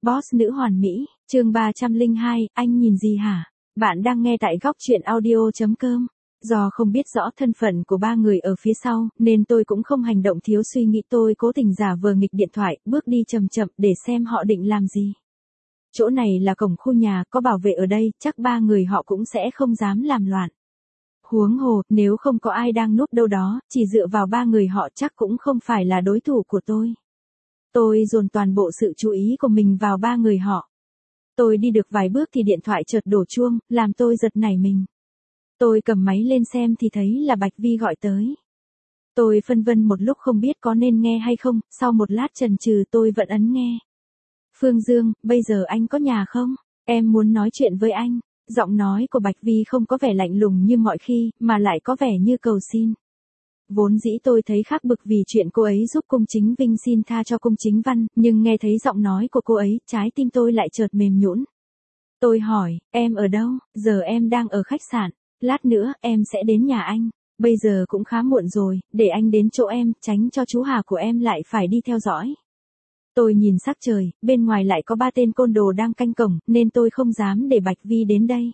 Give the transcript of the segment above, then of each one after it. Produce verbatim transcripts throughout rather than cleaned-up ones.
Boss nữ hoàn mỹ, chương ba trăm lẻ hai, anh nhìn gì hả? Bạn đang nghe tại góc truyện audio chấm com. Do không biết rõ thân phận của ba người ở phía sau, nên tôi cũng không hành động thiếu suy nghĩ, tôi cố tình giả vờ nghịch điện thoại, bước đi chậm chậm để xem họ định làm gì. Chỗ này là cổng khu nhà, có bảo vệ ở đây, chắc ba người họ cũng sẽ không dám làm loạn. Huống hồ, nếu không có ai đang núp đâu đó, chỉ dựa vào ba người họ chắc cũng không phải là đối thủ của tôi. Tôi dồn toàn bộ sự chú ý của mình vào ba người họ. Tôi đi được vài bước thì điện thoại chợt đổ chuông, làm tôi giật nảy mình. Tôi cầm máy lên xem thì thấy là Bạch Vi gọi tới. Tôi phân vân một lúc không biết có nên nghe hay không, sau một lát chần chừ tôi vẫn ấn nghe. Phương Dương, bây giờ anh có nhà không? Em muốn nói chuyện với anh. Giọng nói của Bạch Vi không có vẻ lạnh lùng như mọi khi, mà lại có vẻ như cầu xin. Vốn dĩ tôi thấy khác bực vì chuyện cô ấy giúp Cung Chính Vinh xin tha cho Cung Chính Văn, nhưng nghe thấy giọng nói của cô ấy, trái tim tôi lại chợt mềm nhũn. Tôi hỏi, em ở đâu? Giờ em đang ở khách sạn, lát nữa em sẽ đến nhà anh. Bây giờ cũng khá muộn rồi, để anh đến chỗ em, tránh cho chú Hà của em lại phải đi theo dõi. Tôi nhìn sắc trời, bên ngoài lại có ba tên côn đồ đang canh cổng, nên tôi không dám để Bạch Vi đến đây.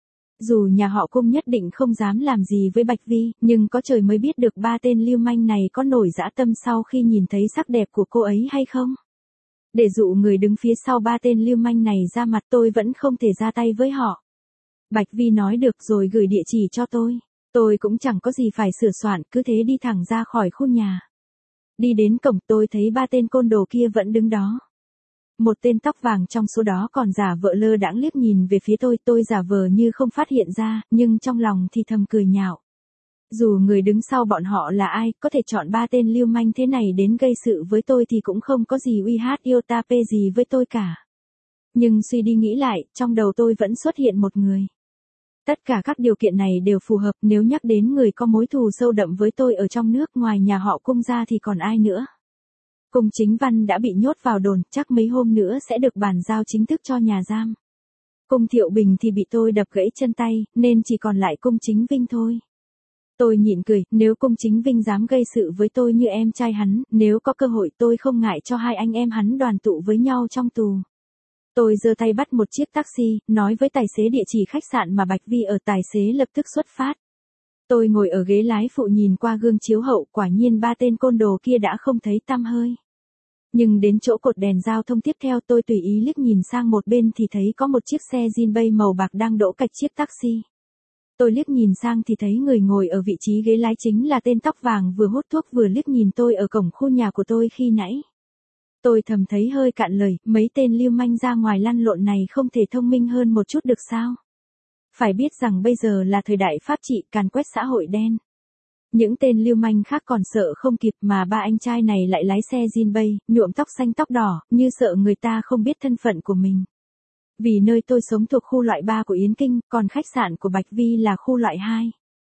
Dù nhà họ Cung nhất định không dám làm gì với Bạch Vi, nhưng có trời mới biết được ba tên lưu manh này có nổi dã tâm sau khi nhìn thấy sắc đẹp của cô ấy hay không. Để dụ người đứng phía sau ba tên lưu manh này ra mặt, tôi vẫn không thể ra tay với họ. Bạch Vi nói được rồi gửi địa chỉ cho tôi. Tôi cũng chẳng có gì phải sửa soạn, cứ thế đi thẳng ra khỏi khu nhà. Đi đến cổng tôi thấy ba tên côn đồ kia vẫn đứng đó. Một tên tóc vàng trong số đó còn giả vờ lơ đãng liếc nhìn về phía tôi, tôi giả vờ như không phát hiện ra, nhưng trong lòng thì thầm cười nhạo. Dù người đứng sau bọn họ là ai, có thể chọn ba tên lưu manh thế này đến gây sự với tôi thì cũng không có gì uy hát iota p gì với tôi cả. Nhưng suy đi nghĩ lại, trong đầu tôi vẫn xuất hiện một người. Tất cả các điều kiện này đều phù hợp, nếu nhắc đến người có mối thù sâu đậm với tôi ở trong nước ngoài nhà họ Cung ra thì còn ai nữa. Cung Chính Văn đã bị nhốt vào đồn, chắc mấy hôm nữa sẽ được bàn giao chính thức cho nhà giam. Cung Thiệu Bình thì bị tôi đập gãy chân tay, nên chỉ còn lại Cung Chính Vinh thôi. Tôi nhịn cười, nếu Cung Chính Vinh dám gây sự với tôi như em trai hắn, nếu có cơ hội tôi không ngại cho hai anh em hắn đoàn tụ với nhau trong tù. Tôi giơ tay bắt một chiếc taxi, nói với tài xế địa chỉ khách sạn mà Bạch Vi ở, tài xế lập tức xuất phát. Tôi ngồi ở ghế lái phụ nhìn qua gương chiếu hậu, quả nhiên ba tên côn đồ kia đã không thấy tăm hơi. Nhưng đến chỗ cột đèn giao thông tiếp theo, tôi tùy ý liếc nhìn sang một bên thì thấy có một chiếc xe Jinbei màu bạc đang đỗ cạnh chiếc taxi. Tôi liếc nhìn sang thì thấy người ngồi ở vị trí ghế lái chính là tên tóc vàng vừa hút thuốc vừa liếc nhìn tôi ở cổng khu nhà của tôi khi nãy. Tôi thầm thấy hơi cạn lời, mấy tên lưu manh ra ngoài lăn lộn này không thể thông minh hơn một chút được sao? Phải biết rằng bây giờ là thời đại pháp trị, càn quét xã hội đen. Những tên lưu manh khác còn sợ không kịp mà ba anh trai này lại lái xe Jinbei, nhuộm tóc xanh tóc đỏ, như sợ người ta không biết thân phận của mình. Vì nơi tôi sống thuộc khu loại ba của Yến Kinh, còn khách sạn của Bạch Vi là khu loại hai.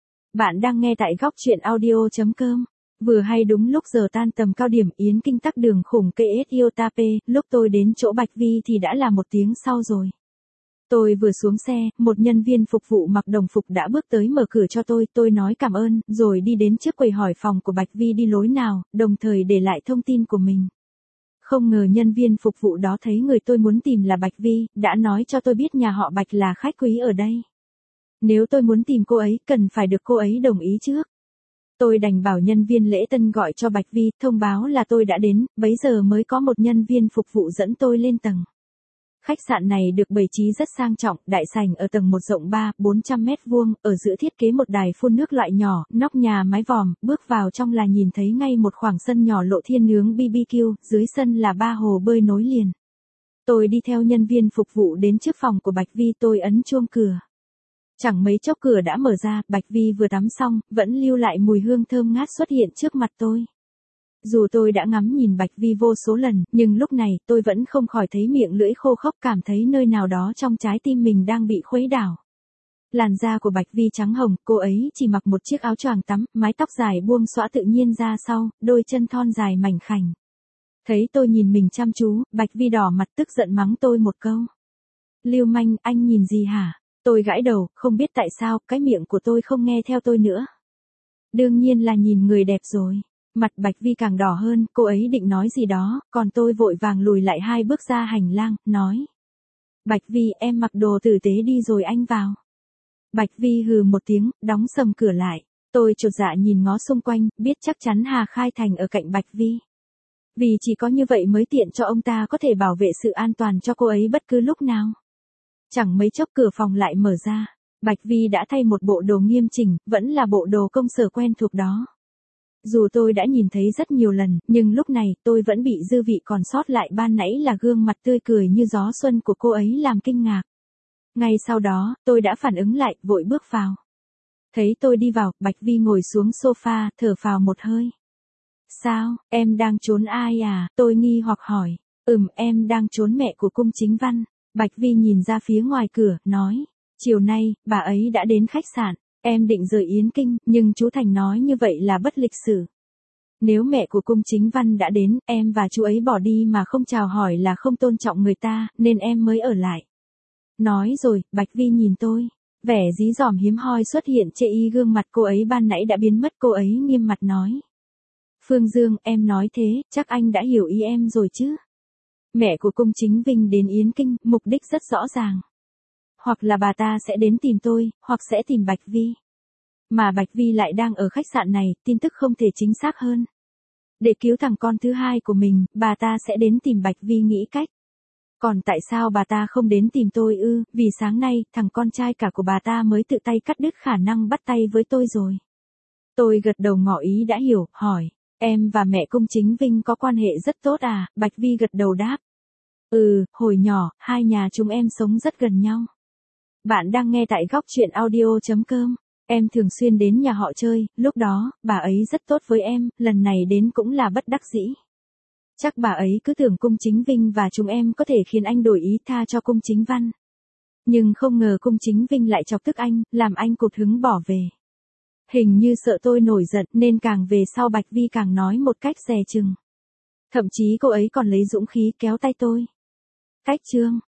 Bạn đang nghe tại góc truyện audio chấm com. Vừa hay đúng lúc giờ tan tầm cao điểm, Yến Kinh tắc đường khủng ca ét iota p, lúc tôi đến chỗ Bạch Vi thì đã là một tiếng sau rồi. Tôi vừa xuống xe, một nhân viên phục vụ mặc đồng phục đã bước tới mở cửa cho tôi, tôi nói cảm ơn, rồi đi đến trước quầy hỏi phòng của Bạch Vi đi lối nào, đồng thời để lại thông tin của mình. Không ngờ nhân viên phục vụ đó thấy người tôi muốn tìm là Bạch Vi, đã nói cho tôi biết nhà họ Bạch là khách quý ở đây. Nếu tôi muốn tìm cô ấy, cần phải được cô ấy đồng ý trước. Tôi đành bảo nhân viên lễ tân gọi cho Bạch Vi, thông báo là tôi đã đến, bấy giờ mới có một nhân viên phục vụ dẫn tôi lên tầng. Khách sạn này được bày trí rất sang trọng, đại sảnh ở tầng một rộng ba, bốn trăm mét vuông, ở giữa thiết kế một đài phun nước loại nhỏ, nóc nhà mái vòm, bước vào trong là nhìn thấy ngay một khoảng sân nhỏ lộ thiên nướng bê bê kiu, dưới sân là ba hồ bơi nối liền. Tôi đi theo nhân viên phục vụ đến trước phòng của Bạch Vi, tôi ấn chuông cửa. Chẳng mấy chốc cửa đã mở ra, Bạch Vi vừa tắm xong, vẫn lưu lại mùi hương thơm ngát xuất hiện trước mặt tôi. Dù tôi đã ngắm nhìn Bạch Vi vô số lần, nhưng lúc này tôi vẫn không khỏi thấy miệng lưỡi khô khốc, cảm thấy nơi nào đó trong trái tim mình đang bị khuấy đảo. Làn da của Bạch Vi trắng hồng, cô ấy chỉ mặc một chiếc áo choàng tắm, mái tóc dài buông xõa tự nhiên ra sau, đôi chân thon dài mảnh khảnh. Thấy tôi nhìn mình chăm chú, Bạch Vi đỏ mặt tức giận mắng tôi một câu. Lưu manh, anh nhìn gì hả? Tôi gãi đầu, không biết tại sao, cái miệng của tôi không nghe theo tôi nữa. Đương nhiên là nhìn người đẹp rồi. Mặt Bạch Vi càng đỏ hơn, cô ấy định nói gì đó, còn tôi vội vàng lùi lại hai bước ra hành lang, nói. Bạch Vi, em mặc đồ tử tế đi rồi anh vào. Bạch Vi hừ một tiếng, đóng sầm cửa lại. Tôi chột dạ nhìn ngó xung quanh, biết chắc chắn Hà Khai Thành ở cạnh Bạch Vi. Vì chỉ có như vậy mới tiện cho ông ta có thể bảo vệ sự an toàn cho cô ấy bất cứ lúc nào. Chẳng mấy chốc cửa phòng lại mở ra. Bạch Vi đã thay một bộ đồ nghiêm chỉnh, vẫn là bộ đồ công sở quen thuộc đó. Dù tôi đã nhìn thấy rất nhiều lần, nhưng lúc này tôi vẫn bị dư vị còn sót lại ban nãy là gương mặt tươi cười như gió xuân của cô ấy làm kinh ngạc. Ngay sau đó, tôi đã phản ứng lại, vội bước vào. Thấy tôi đi vào, Bạch Vi ngồi xuống sofa, thở phào một hơi. Sao, em đang trốn ai à? Tôi nghi hoặc hỏi. Ừm, em đang trốn mẹ của Cung Chính Văn. Bạch Vi nhìn ra phía ngoài cửa, nói. Chiều nay, bà ấy đã đến khách sạn. Em định rời Yến Kinh, nhưng chú Thành nói như vậy là bất lịch sự. Nếu mẹ của Cung Chính Văn đã đến, em và chú ấy bỏ đi mà không chào hỏi là không tôn trọng người ta, nên em mới ở lại. Nói rồi, Bạch Vi nhìn tôi. Vẻ dí dỏm hiếm hoi xuất hiện trên y gương mặt cô ấy ban nãy đã biến mất, cô ấy nghiêm mặt nói. Phương Dương, em nói thế, chắc anh đã hiểu ý em rồi chứ. Mẹ của Cung Chính Vinh đến Yến Kinh, mục đích rất rõ ràng. Hoặc là bà ta sẽ đến tìm tôi, hoặc sẽ tìm Bạch Vi. Mà Bạch Vi lại đang ở khách sạn này, tin tức không thể chính xác hơn. Để cứu thằng con thứ hai của mình, bà ta sẽ đến tìm Bạch Vi nghĩ cách. Còn tại sao bà ta không đến tìm tôi ư? Vì sáng nay, thằng con trai cả của bà ta mới tự tay cắt đứt khả năng bắt tay với tôi rồi. Tôi gật đầu ngỏ ý đã hiểu, hỏi. Em và mẹ Cung Chính Vinh có quan hệ rất tốt à? Bạch Vi gật đầu đáp. Ừ, hồi nhỏ, hai nhà chúng em sống rất gần nhau. Bạn đang nghe tại góc truyện audio chấm com. Em thường xuyên đến nhà họ chơi, lúc đó, bà ấy rất tốt với em, lần này đến cũng là bất đắc dĩ. Chắc bà ấy cứ tưởng Cung Chính Vinh và chúng em có thể khiến anh đổi ý tha cho Cung Chính Văn. Nhưng không ngờ Cung Chính Vinh lại chọc tức anh, làm anh cụt hứng bỏ về. Hình như sợ tôi nổi giận nên càng về sau Bạch Vi càng nói một cách dè chừng. Thậm chí cô ấy còn lấy dũng khí kéo tay tôi. Cách chương